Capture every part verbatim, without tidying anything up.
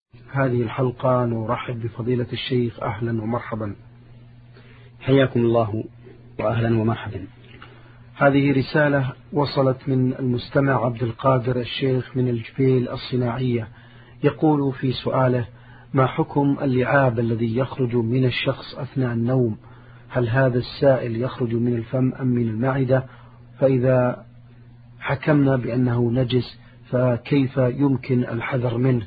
هذه الحلقة نرحب بفضيلة الشيخ، أهلا ومرحبا. حياكم الله وأهلا ومرحبا. هذه رسالة وصلت من المستمع عبد القادر الشيخ من الجبيل الصناعية، يقول في سؤاله: ما حكم اللعاب الذي يخرج من الشخص أثناء النوم؟ هل هذا السائل يخرج من الفم أم من المعدة؟ فإذا حكمنا بأنه نجس فكيف يمكن الحذر منه؟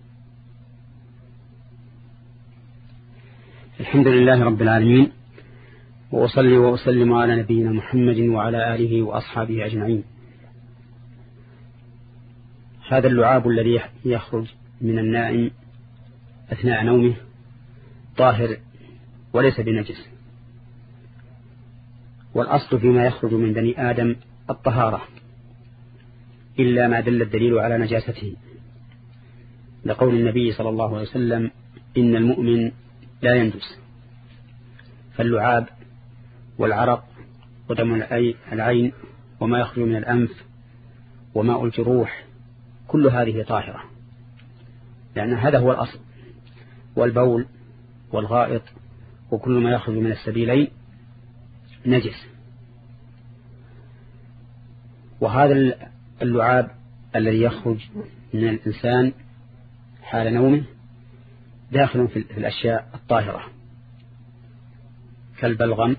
الحمد لله رب العالمين، وأصلي وأسلم على نبينا محمد وعلى آله وأصحابه أجمعين. هذا اللعاب الذي يخرج من النائم أثناء نومه طاهر وليس بنجس، والأصل فيما يخرج من بني آدم الطهارة إلا ما دل الدليل على نجاسته، لقول النبي صلى الله عليه وسلم: إن المؤمن لا ينجس. فاللعاب والعرق ودم العين وما يخرج من الأنف وماء الجروح كل هذه طاهرة، لأن هذا هو الأصل. والبول والغائط وكل ما يخرج من السبيلين نجس. وهذا اللعاب الذي يخرج من الإنسان حال نومه داخل في الأشياء الطاهرة كالبلغم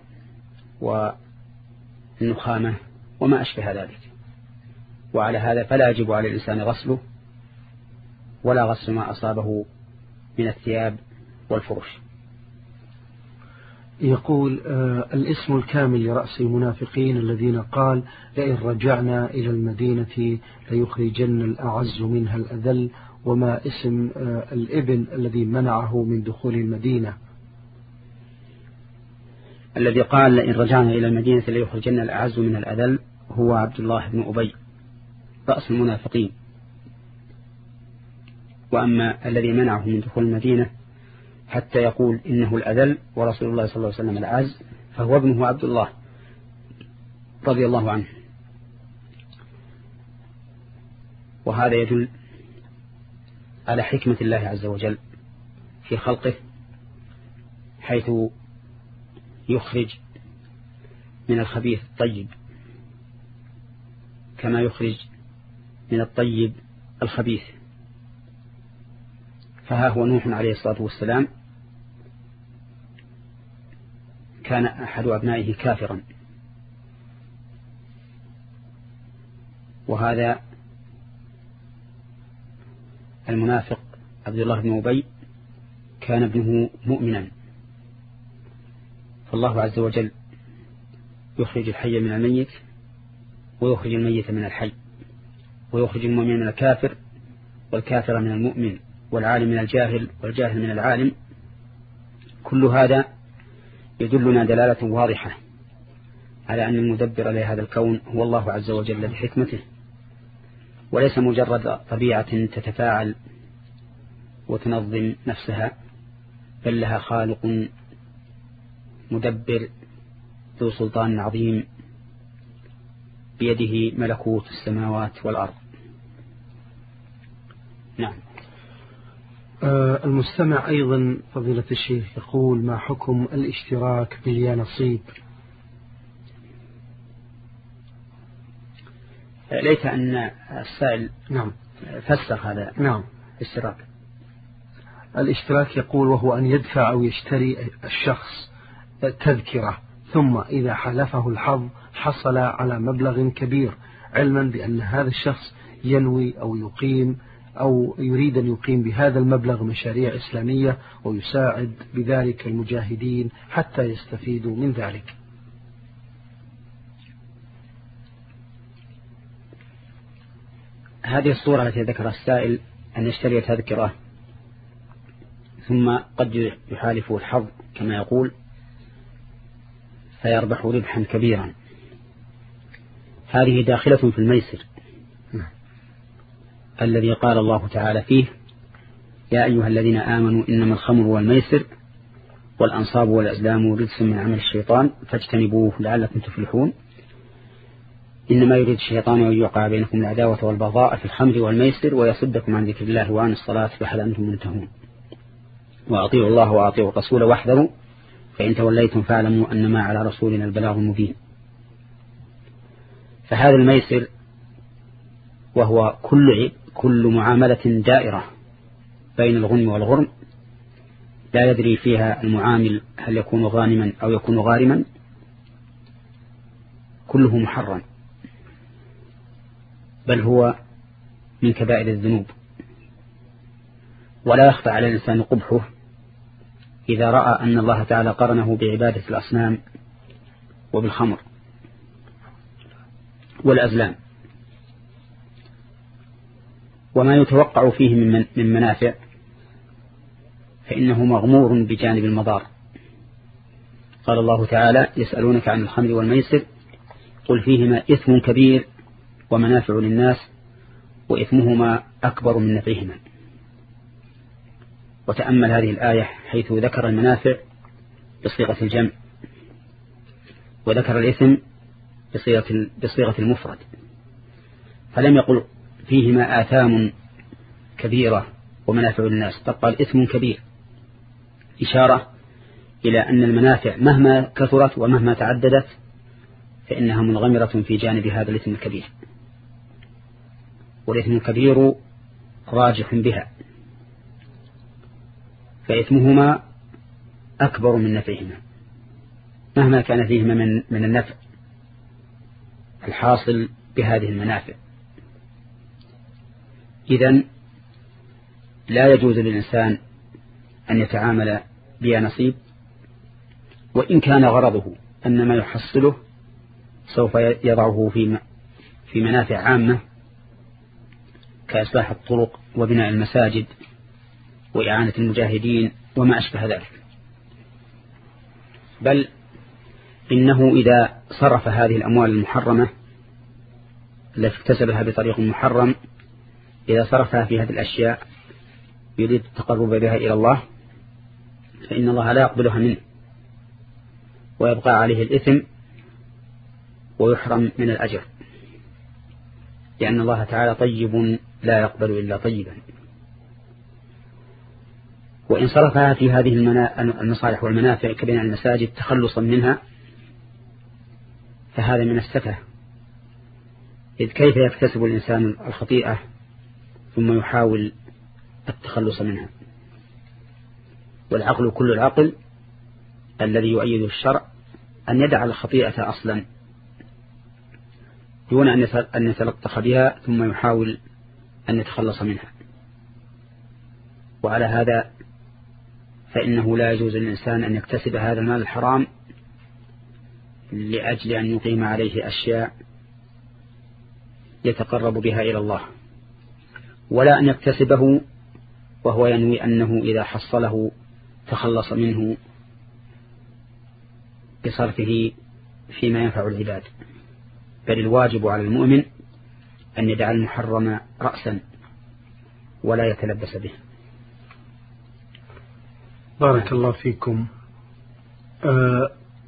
والنخامة وما أشبه ذلك، وعلى هذا فلا يجب على الإنسان غسله ولا غسل ما أصابه من الثياب والفرش. يقول آه الاسم الكامل لرأس المنافقين الذين قال: لئن رجعنا إلى المدينة ليخرجن الأعز منها الأذل، وما اسم آه الابن الذي منعه من دخول المدينة؟ الذي قال لئن رجعنا إلى المدينة ليخرجن الأعز منها الأذل هو عبد الله بن أبي رأس المنافقين. وأما الذي منعه من دخول المدينة حتى يقول إنه الأذل ورسول الله صلى الله عليه وسلم الأعز فهو ابنه عبد الله رضي الله عنه. وهذا يدل على حكمة الله عز وجل في خلقه، حيث يخرج من الخبيث الطيب كما يخرج من الطيب الخبيث. فها هو نوح عليه الصلاة والسلام كان أحد أبنائه كافرا، وهذا المنافق عبد الله بن أبي كان ابنه مؤمنا. فالله عز وجل يخرج الحي من الميت ويخرج الميت من الحي، ويخرج المؤمن من الكافر والكافر من المؤمن، والعالم من الجاهل والجاهل من العالم. كل هذا يدلنا دلالة واضحة على أن المدبر لهذا الكون هو الله عز وجل بحكمته، وليس مجرد طبيعة تتفاعل وتنظم نفسها، بل لها خالق مدبر ذو سلطان عظيم بيده ملكوت السماوات والأرض. نعم. آه المستمع أيضا فضيلة الشيخ يقول: ما حكم الاشتراك باليانصيب؟ ليت أن السائل نعم فسر هذا. نعم. الاشتراك الاشتراك يقول وهو أن يدفع أو يشتري الشخص تذكرة، ثم إذا حلفه الحظ حصل على مبلغ كبير، علما بأن هذا الشخص ينوي أو يقيم أو يريد أن يقيم بهذا المبلغ مشاريع إسلامية ويساعد بذلك المجاهدين حتى يستفيدوا من ذلك. هذه الصورة التي ذكر السائل أن يشتري تذكرة ثم قد يحالفه الحظ كما يقول فيربح ربحا كبيرا، هذه داخلة في الميسر الذي قال الله تعالى فيه: يا أيها الذين آمنوا إنما الخمر والميسر والأنصاب والأزلام رجس من عمل الشيطان فاجتنبوه لعلكم تفلحون. إنما يريد الشيطان أن يوقع بينكم العداوة والبغضاء في الخمر والميسر ويصدكم عن ذكر الله وعن الصلاة فهل أنتم منتهون وأطيعوا الله وأطيعوا الرسول واحذروا فإن توليتم فاعلموا أنما على رسولنا البلاغ المبين. فهذا الميسر وهو كل كل معاملة دائرة بين الغنم والغرم لا يدري فيها المعامل هل يكون غانما أو يكون غارما، كله محرم، بل هو من كبائر الذنوب، ولا يخفى على الإنسان قبحه إذا رأى أن الله تعالى قرنه بعبادة الأصنام وبالخمر والأزلام. وما يتوقع فيه من منافع فإنه مغمور بجانب المضار. قال الله تعالى يسألونك عن الخمر والميسر قل فيهما إثم كبير ومنافع للناس وإثمهما أكبر من نفعهما. وتأمل هذه الآية حيث ذكر المنافع بصيغة الجمع وذكر الإثم بصيغة, بصيغة المفرد، فلم يقل فيهما آثام كبيرة ومنافع للناس، فقال إثم كبير، إشارة إلى أن المنافع مهما كثرت ومهما تعددت فإنها منغمرة في جانب هذا الإثم الكبير، والإثم الكبير راجح بها، فإثمهما أكبر من نفعهما مهما كان فيهما من, من النفع الحاصل بهذه المنافع. إذن لا يجوز للإنسان أن يتعامل بها نصيب، وإن كان غرضه أن ما يحصله سوف يضعه في في منافع عامة كإصلاح الطرق وبناء المساجد وإعانة المجاهدين وما أشبه ذلك، بل إنه إذا صرف هذه الأموال المحرمة التي اكتسبها بطريق محرم، إذا صرفها في هذه الأشياء يريد التقرب بها إلى الله فإن الله لا يقبلها منه ويبقى عليه الإثم ويحرم من الأجر، لأن الله تعالى طيب لا يقبل إلا طيبا. وإن صرفها في هذه المصالح والمنافع كبناء المساجد تخلصا منها فهذا من السفه، إذ كيف يكتسب الإنسان الخطيئة ثم يحاول التخلص منها؟ والعقل كل العقل الذي يؤيد الشرع أن يدع الخطيئة أصلا دون أن يتلطخ بها ثم يحاول أن يتخلص منها. وعلى هذا فإنه لا يجوز للإنسان أن يكتسب هذا المال الحرام لأجل أن يقيم عليه أشياء يتقرب بها إلى الله، ولا أن يكتسبه وهو ينوي أنه إذا حصله تخلص منه بصرفه فيما ينفع العباد، بل الواجب على المؤمن أن يدع المحرم رأسا ولا يتلبس به. بارك الله فيكم. آه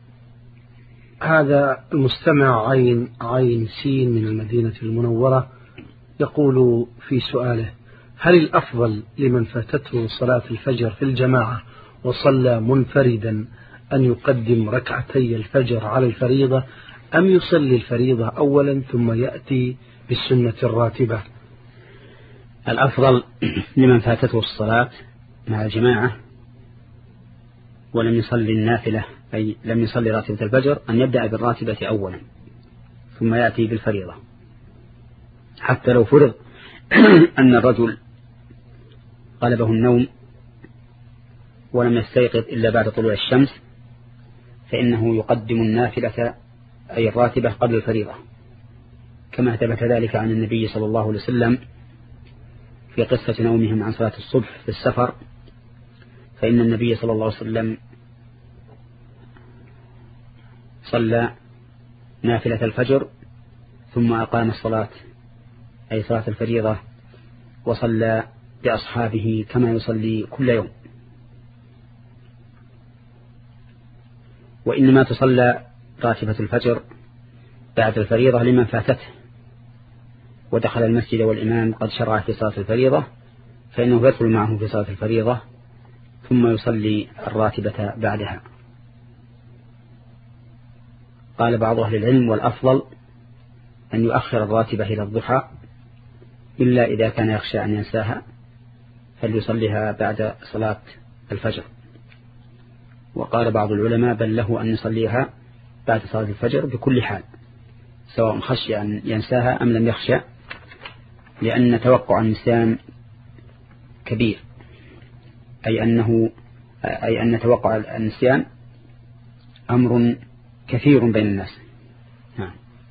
هذا المستمع عين عين سين من المدينة المنورة يقول في سؤاله: هل الأفضل لمن فاتته صلاة الفجر في الجماعة وصلى منفردا أن يقدم ركعتي الفجر على الفريضة، أم يصلي الفريضة أولا ثم يأتي بالسنة الراتبة؟ الأفضل لمن فاتته الصلاة مع الجماعة ولم يصلي النافلة أي لم يصلي راتبة الفجر أن يبدأ بالراتبة أولا ثم يأتي بالفريضة، حتى لو فرض أن الرجل غلبه النوم ولم يستيقظ إلا بعد طلوع الشمس فإنه يقدم النافلة أي الراتبة قبل الفريضة، كما ثبت ذلك عن النبي صلى الله عليه وسلم في قصة نومهم عن صلاة الصبح في السفر، فإن النبي صلى الله عليه وسلم صلى نافلة الفجر ثم أقام الصلاة أي صلاة الفريضة وصلى بأصحابه كما يصلي كل يوم. وإنما تصلى راتبة الفجر بعد الفريضة لمن فاتته ودخل المسجد والإمام قد شرع في صلاة الفريضة، فإنه يدخل معه في صلاة الفريضة ثم يصلي الراتبة بعدها. قال بعض أهل العلم: والأفضل أن يؤخر الراتبة إلى الضحى إلا إذا كان يخشى أن ينساها فليصليها بعد صلاة الفجر. وقال بعض العلماء: بل له أن يصليها بعد صلاة الفجر بكل حال، سواء خشي أن ينساها أم لم يخشى، لأن توقع النسيان كبير، أي أنه أي أن توقع النسيان أمر كثير بين الناس. نعم.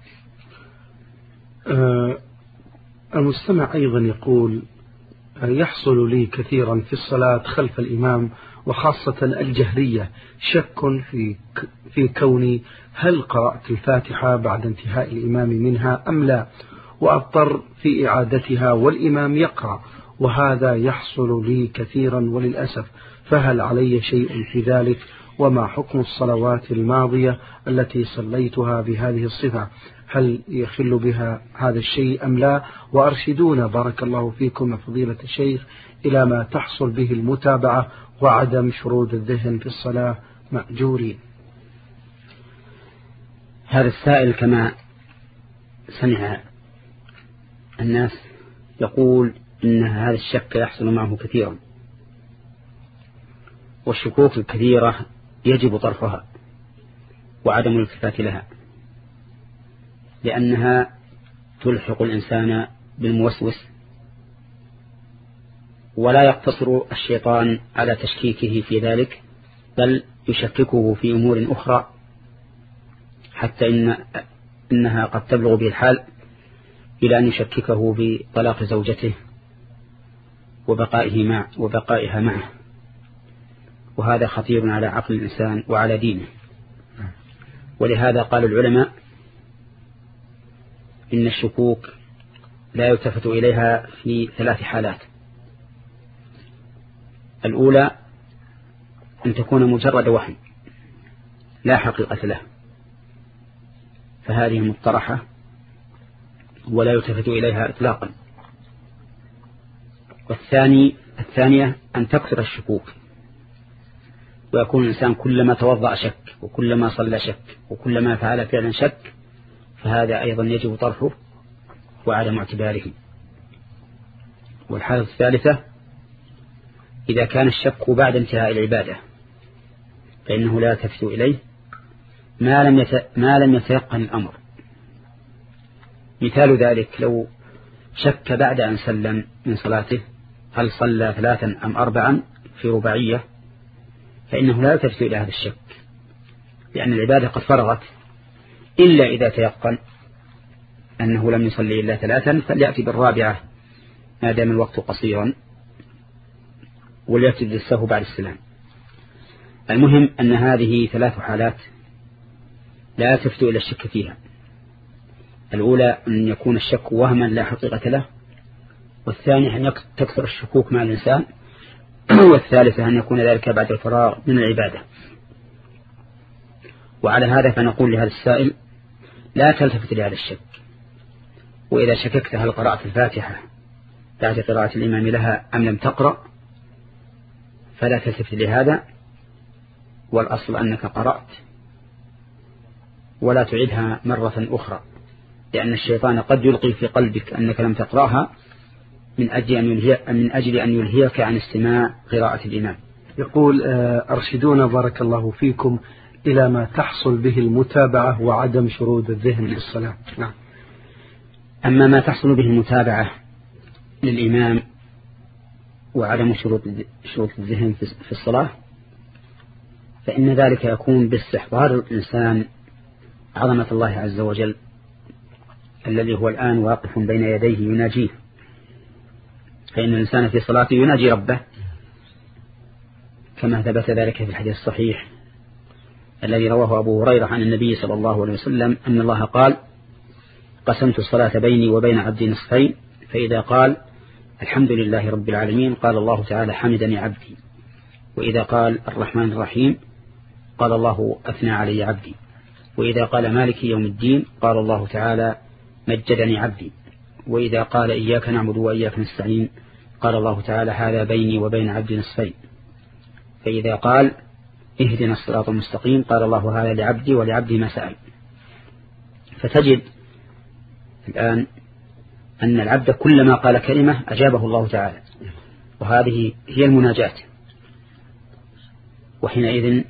آه المستمع أيضا يقول: يحصل لي كثيرا في الصلاة خلف الإمام وخاصة الجهرية شك في في كوني هل قرأت الفاتحة بعد انتهاء الإمام منها أم لا، وأضطر في إعادتها والإمام يقرأ، وهذا يحصل لي كثيرا وللأسف، فهل علي شيء في ذلك؟ وما حكم الصلوات الماضية التي صليتها بهذه الصفة؟ هل يخل بها هذا الشيء أم لا؟ وأرشدونا بارك الله فيكم فضيلة الشيخ إلى ما تحصل به المتابعة وعدم شرود الذهن في الصلاة مأجورين. هذا السائل كما سمع الناس يقول إن هذا الشك يحصل معه كثيرا، والشكوك الكثيرة يجب طرحها وعدم الالتفات لها، لأنها تلحق الإنسان بالموسوس، ولا يقتصر الشيطان على تشكيكه في ذلك، بل يشككه في أمور أخرى حتى إن إنها قد تبلغ به الحال إلى أن يشككه بطلاق زوجته وبقائه مع وبقائها معه، وهذا خطير على عقل الإنسان وعلى دينه. ولهذا قال العلماء إن الشكوك لا يلتفت إليها في ثلاث حالات: الأولى أن تكون مجرد وهم لا حقيقة له، فهذه مطرحة ولا يلتفت إليها إطلاقا. والثاني الثانية أن تكثر الشكوك، ويكون الإنسان كلما توضأ شك، وكلما صلى شك، وكلما فعل فعلا شك، فهذا أيضا يجب طرحه وعدم اعتباره. والحالة الثالثة إذا كان الشك بعد انتهاء العبادة فإنه لا يلتفت إليه ما لم يت... ما لم يتيقن الأمر. مثال ذلك لو شك بعد أن سلم من صلاته هل صلى ثلاثا أم أربعا في رباعية، فإنه لا يلتفت إلى هذا الشك، لأن العبادة قد فرغت، إلا إذا تيقن أنه لم يصلي إلا ثلاثا فليأتي بالرابعة ما دام الوقت قصيرا، وليأتي بالسهو بعد السلام. المهم أن هذه ثلاث حالات لا يلتفت إلى الشك فيها: الأولى أن يكون الشك وهما لا حقيقة له، والثانية أن تكثر الشكوك مع الإنسان، والثالثة أن يكون ذلك بعد الفراغ من العبادة. وعلى هذا فنقول لهذا السائل: لا تلتفت لهذا الشك، وإذا شككت هل قرأت الفاتحة بعد قراءة الإمام لها أم لم تقرأ فلا تلتفت لهذا، والأصل أنك قرأت ولا تعيدها مرة أخرى، لأن الشيطان قد يلقي في قلبك أنك لم تقرأها من أجل أن يلهي من أجل أن يلهيك عن استماع قراءة الإمام. يقول: أرشدونا بارك الله فيكم إلى ما تحصل به المتابعة وعدم شرود الذهن للصلاة. نعم. أما ما تحصل به المتابعة للإمام وعدم شرود الذهن في الصلاة فإن ذلك يكون باستحضار الإنسان عظمة الله عز وجل الذي هو الآن واقف بين يديه يناجيه، فإن الإنسان في صلاته يناجي ربه كما ثبت ذلك في الحديث الصحيح الذي رواه أبو هريرة عن النبي صلى الله عليه وسلم أن الله قال: قسمت الصلاة بيني وبين عبدي نصفين، فإذا قال الحمد لله رب العالمين قال الله تعالى حمدني عبدي، وإذا قال الرحمن الرحيم قال الله أثنى علي عبدي. وإذا قال مالك يوم الدين قال الله تعالى مجدني عبدي. وإذا قال إياك نعبد وإياك نستعين قال الله تعالى هذا بيني وبين عبدي نصفين. فإذا قال اهدنا الصراط المستقيم قال الله هذا لعبدي ولعبدي ما سأل. فتجد الآن أن العبد كلما قال كلمة أجابه الله تعالى، وهذه هي المناجاة. وحينئذ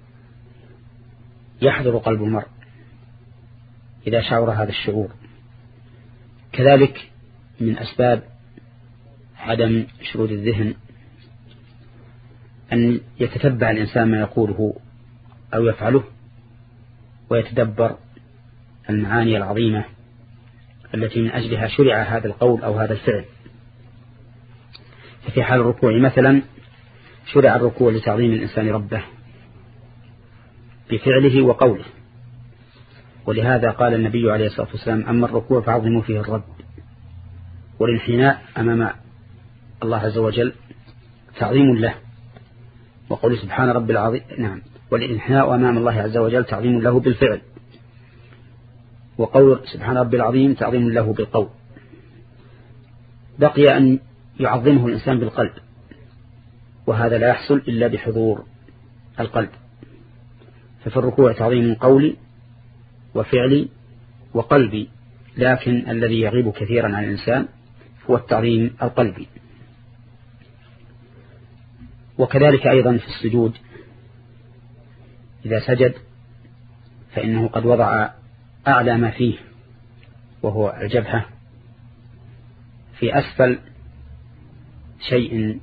يحضر قلب المرء إذا شعر هذا الشعور. كذلك من أسباب عدم شرود الذهن أن يتتبع الإنسان ما يقوله أو يفعله ويتدبر المعاني العظيمة التي من أجلها شرع هذا القول أو هذا الفعل. ففي حال الركوع مثلا شرع الركوع لتعظيم الإنسان ربه بفعله وقوله، ولهذا قال النبي عليه الصلاة والسلام أما الركوع فعظموا فيه الرب، والانحناء أمام الله عز وجل تعظيم له، وقول سبحان رب العظيم نعم والانحناء أمام الله عز وجل تعظيم له بالفعل، وقول سبحان رب العظيم تعظيم له بالقول. بقي أن يعظمه الإنسان بالقلب، وهذا لا يحصل إلا بحضور القلب. ففي الركوع تعظيم قولي وفعلي وقلبي، لكن الذي يغيب كثيرا عن الإنسان هو التعظيم القلبي. وكذلك أيضا في السجود إذا سجد فإنه قد وضع أعلى ما فيه وهو الجبهة في أسفل شيء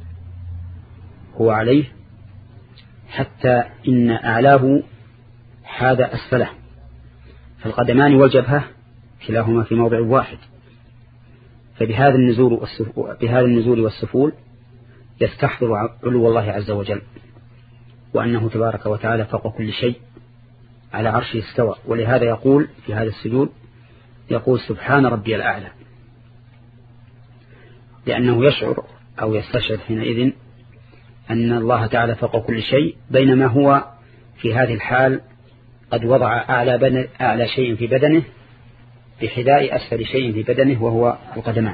هو عليه، حتى إن أعلاه حاذ أسفله، فالقدمان والجبهة كلاهما في موضع واحد. فبهذا النزول والسفول, بهذا النزول والسفول يستحضر علو الله عز وجل، وأنه تبارك وتعالى فوق كل شيء على عرشه استوى. ولهذا يقول في هذا السجود يقول سبحان ربي الأعلى، لأنه يشعر أو يستشعر حينئذ أن الله تعالى فوق كل شيء، بينما هو في هذه الحال قد وضع أعلى, أعلى شيء في بدنه بحذاء أسفل شيء في بدنه وهو القدمان.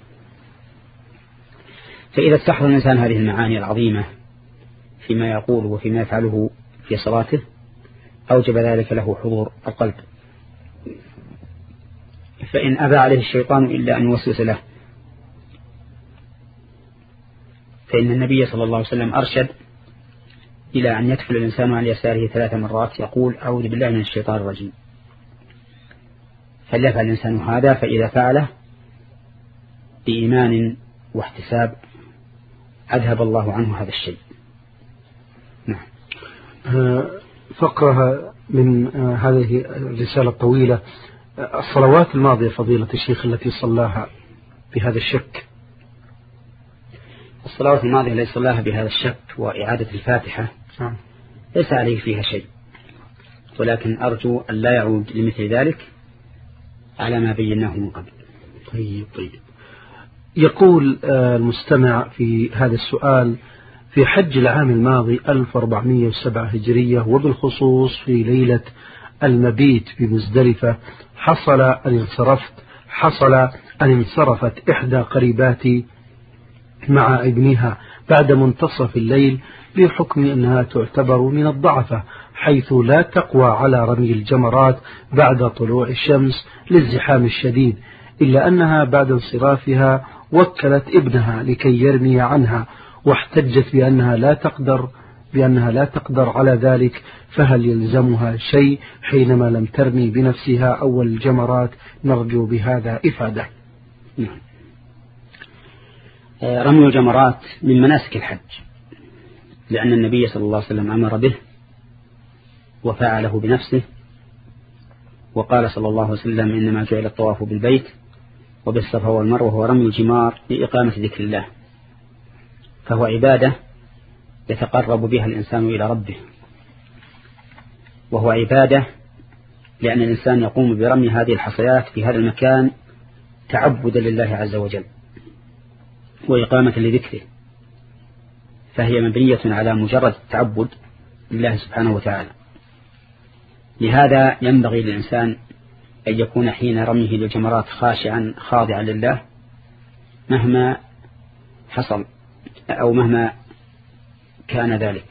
فإذا استحضر الإنسان هذه المعاني العظيمة فيما يقول وفيما يفعله في صلاته أوجب ذلك له حضور القلب. فإن أبى عليه الشيطان إلا أن يوسوس له، فإن النبي صلى الله عليه وسلم أرشد إلى أن يدخل الإنسان على يساره ثلاث مرات يقول أعوذ بالله من الشيطان الرجيم، فليفعل الإنسان هذا، فإذا فعله بإيمان واحتساب أذهب الله عنه هذا الشيء. نعم. فقرة من هذه الرسالة الطويلة، الصلوات الماضية فضيلة الشيخ التي صلاها بهذا الشك. الصلوات الماضية التي صلاها بهذا الشك وإعادة الفاتحة ليس عليه فيها شيء، ولكن أرجو أن لا يعود لمثل ذلك على ما بيناه من قبل. طيب طيب. يقول المستمع في هذا السؤال: في حج العام الماضي ألف وأربعمائة وسبعة هجرية، وبالخصوص في ليلة المبيت بمزدلفة، حصل أن انصرفت حصل أن انصرفت إحدى قريباتي مع ابنها بعد منتصف الليل، بحكم أنها تعتبر من الضعفة، حيث لا تقوى على رمي الجمرات بعد طلوع الشمس للزحام الشديد، إلا أنها بعد انصرافها وكلت ابنها لكي يرمي عنها، واحتجت بأنها لا تقدر بأنها لا تقدر على ذلك، فهل يلزمها شيء حينما لم ترمي بنفسها أول الجمرات؟ نرجو بهذا إفادة. نعم. رمي الجمرات من مناسك الحج، لأن النبي صلى الله عليه وسلم أمر به وفعله بنفسه، وقال صلى الله عليه وسلم إنما جعل الطواف بالبيت وبالصفا والمروة وهو رمي الجمار لإقامة ذكر الله، فهو عبادة يتقرب بها الإنسان إلى ربه، وهو عبادة لأن الإنسان يقوم برمي هذه الحصيات في هذا المكان تعبدا لله عز وجل وإقامة لذكره، فهي مبنية على مجرد التعبد لله سبحانه وتعالى. لهذا ينبغي للإنسان أن يكون حين رميه للجمرات خاشعا خاضعا لله مهما حصل أو مهما كان ذلك.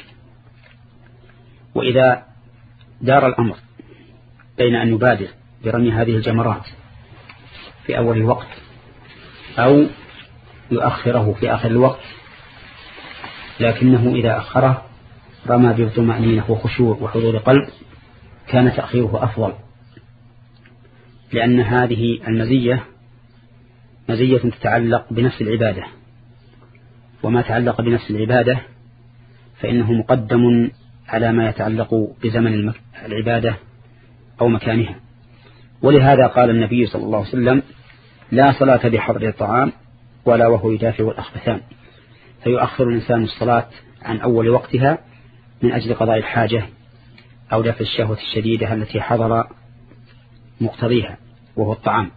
وإذا دار الأمر بين أن يبادر برمي هذه الجمرات في أول الوقت أو يؤخره في آخر الوقت، لكنه إذا أخره رمى بطمأنينة وخشوع وحضور قلب كان تأخيره أفضل، لأن هذه المزية مزية تتعلق بنفس العبادة، وما تعلق بنفس العبادة فإنه مقدم على ما يتعلق بزمن العبادة أو مكانها. ولهذا قال النبي صلى الله عليه وسلم: لا صلاة بحضر الطعام ولا وهو يدافع الأخبثان. فيؤخر الإنسان الصلاة عن أول وقتها من أجل قضاء الحاجة أو دفع الشهوة الشديدة التي حضر مقتضيها وهو الطعام.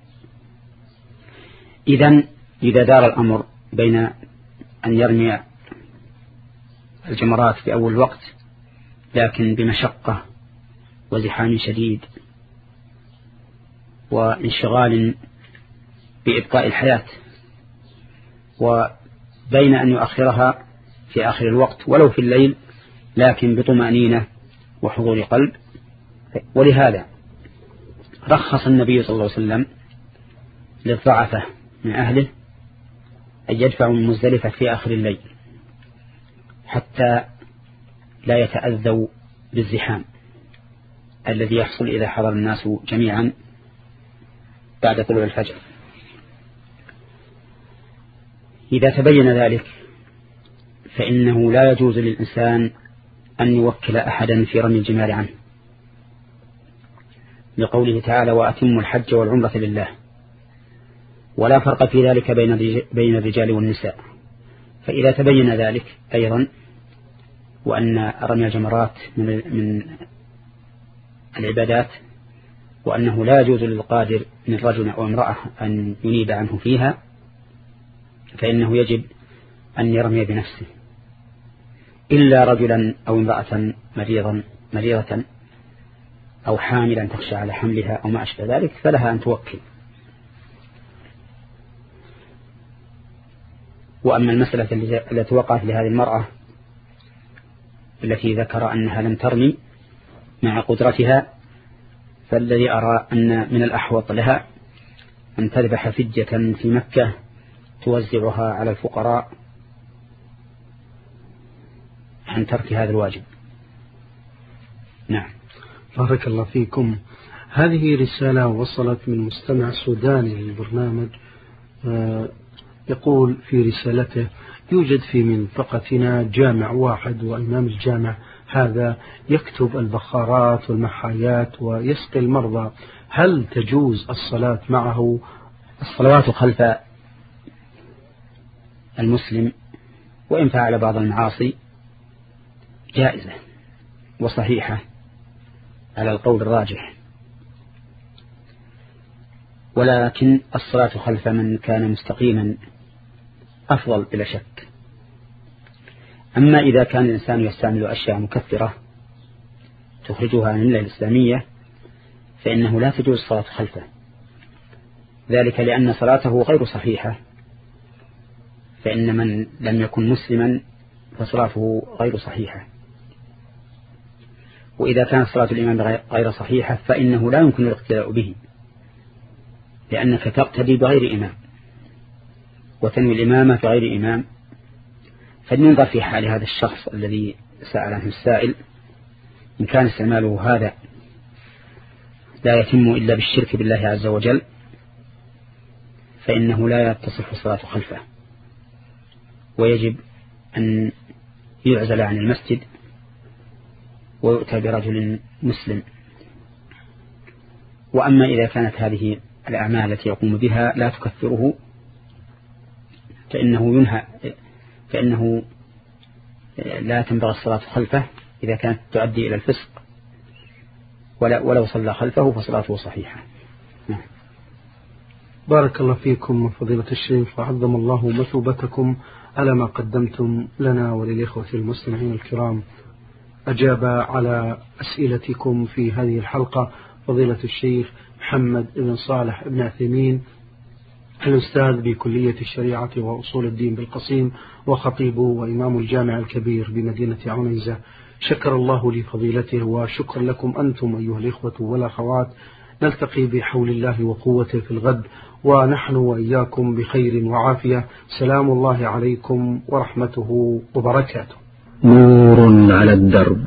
إذن إذا دار الأمر بين أن يرمي الجمرات في أول الوقت لكن بمشقة وزحام شديد وانشغال بإبقاء الحياة، وبين أن يؤخرها في آخر الوقت ولو في الليل لكن بطمأنينة وحضور قلب. ولهذا رخص النبي صلى الله عليه وسلم للضعفة من أهله أن يدفعوا من مزدلفة في آخر الليل حتى لا يتأذوا بالزحام الذي يحصل إذا حضر الناس جميعا بعد طلوع الفجر. إذا تبين ذلك فإنه لا يجوز للإنسان أن يوكل أحدا في رمي الجمار عنه، لقوله تعالى: وأتموا الحج والعمرة لله. ولا فرق في ذلك بين الرجال والنساء. فإذا تبين ذلك أيضا وأن رمي الجمرات من العبادات وأنه لا يجوز للقادر من رجل أو امرأة أن ينيب عنه فيها، فإنه يجب أن يرمي بنفسه، إلا رجلا أو امرأة مريضا مريضة أو حاملا تخشى على حملها أو ما أشبه ذلك فلها أن توكل. وأما المسألة التي وقعت لهذه المرأة التي ذكر أنها لم ترمي مع قدرتها، فالذي أرى أن من الأحوط لها أن تذبح فدية في مكة توزعها على الفقراء عن ترك هذا الواجب. نعم. بارك الله فيكم. هذه رسالة وصلت من مستمع سوداني للبرنامج، يقول في رسالته: يوجد في منطقتنا جامع واحد، وإمام الجامع هذا يكتب البخارات والمحايات ويسقي المرضى، هل تجوز الصلاة معه؟ الصلوات خلف المسلم وإن فعل بعض المعاصي جائزة وصحيحة على القول الراجح، ولكن الصلاة خلف من كان مستقيما أفضل بلا شك. أما إذا كان الإنسان يستعمل أشياء مكثرة تخرجها عن الملة الإسلامية فإنه لا تجوز الصلاة خلفه، ذلك لأن صلاته غير صحيحة، فإن من لم يكن مسلما فصلاته غير صحيحة. وإذا كانت صلاة الإمام غير صحيحة فإنه لا يمكن الاقتداء به، لأنك تقتدي بغير إمام وتنوي الإمامة بغير إمام. فلننظر في حال هذا الشخص الذي سأل عنه السائل، إن كان استعماله هذا لا يتم إلا بالشرك بالله عز وجل فإنه لا تصح الصلاة خلفه، ويجب أن يعزل عن المسجد ويؤتى برجل مسلم. وأما إذا كانت هذه الأعمال التي يقوم بها لا تكفره فإنه ينهى فإنه لا تنبغي الصلاة خلفه إذا كانت تؤدي إلى الفسق، ولو صلى خلفه فصلاته صحيحة. نعم. بارك الله فيكم فضيلة الشيخ، وعظم الله مثوبتكم على ما قدمتم لنا وللإخوة المستمعين الكرام. أجاب على أسئلتكم في هذه الحلقة فضيلة الشيخ محمد بن صالح بن عثيمين، الأستاذ بكلية الشريعة وأصول الدين بالقصيم، وخطيب وإمام الجامع الكبير بمدينة عنيزة. شكر الله لفضيلته، وشكرا لكم أنتم أيها الإخوة والأخوات. نلتقي بحول الله وقوته في الغد، ونحن وإياكم بخير وعافية. سلام الله عليكم ورحمته وبركاته. نور على الدرب،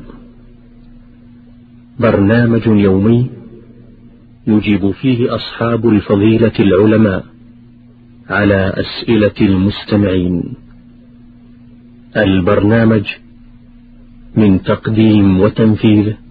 برنامج يومي يجيب فيه أصحاب الفضيلة العلماء على أسئلة المستمعين. البرنامج من تقديم وتنفيذ